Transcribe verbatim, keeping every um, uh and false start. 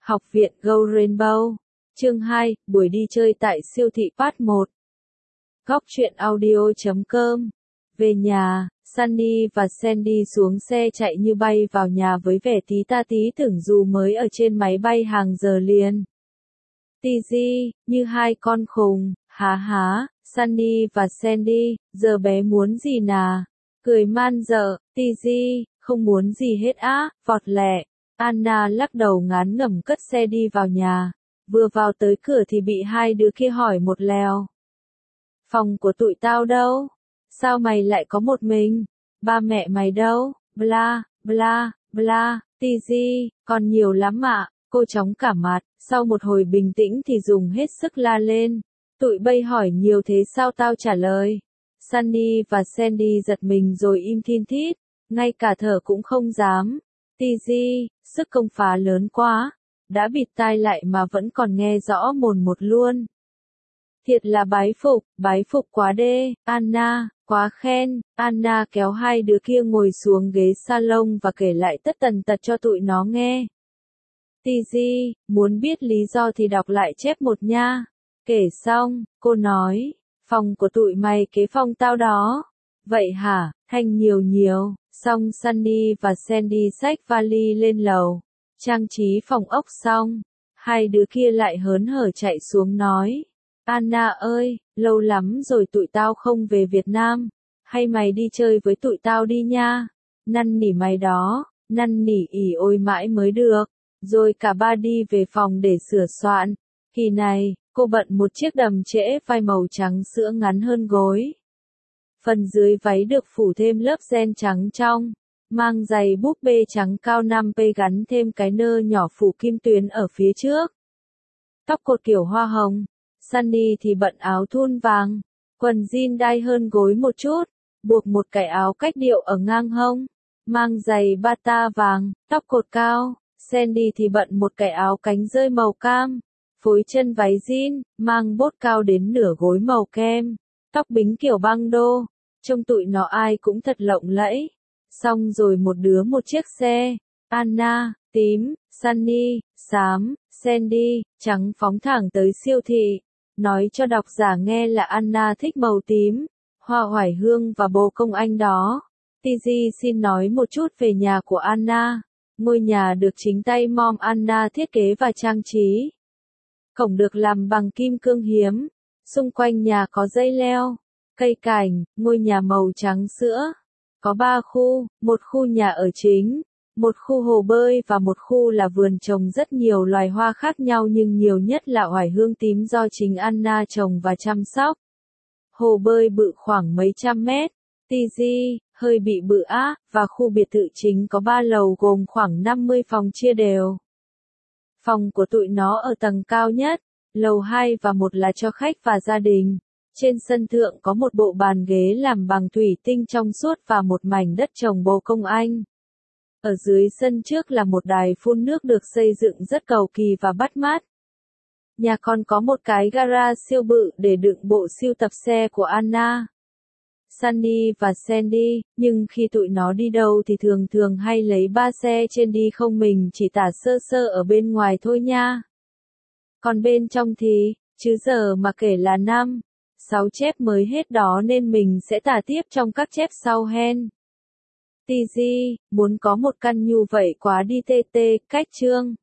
Học viện Go Rainbow. Chương hai, buổi đi chơi tại siêu thị Part một. Góc truyện audio chấm com. Về nhà, Sunny và Sandy xuống xe chạy như bay vào nhà với vẻ tí ta tí tưởng dù mới ở trên máy bay hàng giờ liền. Tizzy, như hai con khùng, há há, Sunny và Sandy, giờ bé muốn gì nà? Cười man dợ, Tizzy, không muốn gì hết á, vọt lẹ. Anna lắc đầu ngán ngẩm cất xe đi vào nhà. Vừa vào tới cửa thì bị hai đứa kia hỏi một lèo. Phòng của tụi tao đâu? Sao mày lại có một mình? Ba mẹ mày đâu? Bla, bla, bla, Tizzy, còn nhiều lắm ạ. Cô chóng cả mặt, sau một hồi bình tĩnh thì dùng hết sức la lên. Tụi bay hỏi nhiều thế sao tao trả lời? Sunny và Sandy giật mình rồi im thin thít, ngay cả thở cũng không dám. Tizzy, sức công phá lớn quá, đã bịt tai lại mà vẫn còn nghe rõ mồn một luôn. Thiệt là bái phục, bái phục quá đê, Anna, quá khen. Anna kéo hai đứa kia ngồi xuống ghế salon và kể lại tất tần tật cho tụi nó nghe. Tizzy, muốn biết lý do thì đọc lại chép một nha. Kể xong, cô nói, phòng của tụi mày kế phòng tao đó. Vậy hả, thanh nhiều nhiều. Xong Sunny và Sandy xách vali lên lầu, trang trí phòng ốc xong, hai đứa kia lại hớn hở chạy xuống nói, Anna ơi, lâu lắm rồi tụi tao không về Việt Nam, hay mày đi chơi với tụi tao đi nha, năn nỉ mày đó, năn nỉ ỉ ôi mãi mới được, rồi cả ba đi về phòng để sửa soạn. Kỳ này, cô bận một chiếc đầm trễ vai màu trắng sữa ngắn hơn gối. Phần dưới váy được phủ thêm lớp ren trắng trong, mang giày búp bê trắng cao năm pê gắn thêm cái nơ nhỏ phủ kim tuyến ở phía trước. Tóc cột kiểu hoa hồng, Sunny thì bận áo thun vàng, quần jean đai hơn gối một chút, buộc một cái áo cách điệu ở ngang hông, mang giày bata vàng, tóc cột cao. Sandy thì bận một cái áo cánh rơi màu cam, phối chân váy jean, mang bốt cao đến nửa gối màu kem, tóc bính kiểu băng đô. Trông tụi nó ai cũng thật lộng lẫy. Xong rồi một đứa một chiếc xe. Anna, tím, Sunny, xám, Sandy, trắng phóng thẳng tới siêu thị. Nói cho độc giả nghe là Anna thích màu tím, hoa oải hương và bồ công anh đó. Tizzy xin nói một chút về nhà của Anna. Ngôi nhà được chính tay mom Anna thiết kế và trang trí. Cổng được làm bằng kim cương hiếm. Xung quanh nhà có dây leo, cây cảnh, ngôi nhà màu trắng sữa. Có ba khu, một khu nhà ở chính, một khu hồ bơi và một khu là vườn trồng rất nhiều loài hoa khác nhau nhưng nhiều nhất là oải hương tím do chính Anna trồng và chăm sóc. Hồ bơi bự khoảng mấy trăm mét, Tizzy, hơi bị bự á, và khu biệt thự chính có ba lầu gồm khoảng năm mươi phòng chia đều. Phòng của tụi nó ở tầng cao nhất, lầu hai và một là cho khách và gia đình. Trên sân thượng có một bộ bàn ghế làm bằng thủy tinh trong suốt và một mảnh đất trồng bồ công anh. Ở dưới sân trước là một đài phun nước được xây dựng rất cầu kỳ và bắt mắt. Nhà còn có một cái gara siêu bự để đựng bộ sưu tập xe của Anna, Sunny và Sandy, nhưng khi tụi nó đi đâu thì thường thường hay lấy ba xe trên đi không, mình chỉ tả sơ sơ ở bên ngoài thôi nha. Còn bên trong thì, chứ giờ mà kể là năm, sáu chép mới hết đó nên mình sẽ tả tiếp trong các chép sau hen. Tizzy, muốn có một căn như vậy quá đi tê tê, cách chương.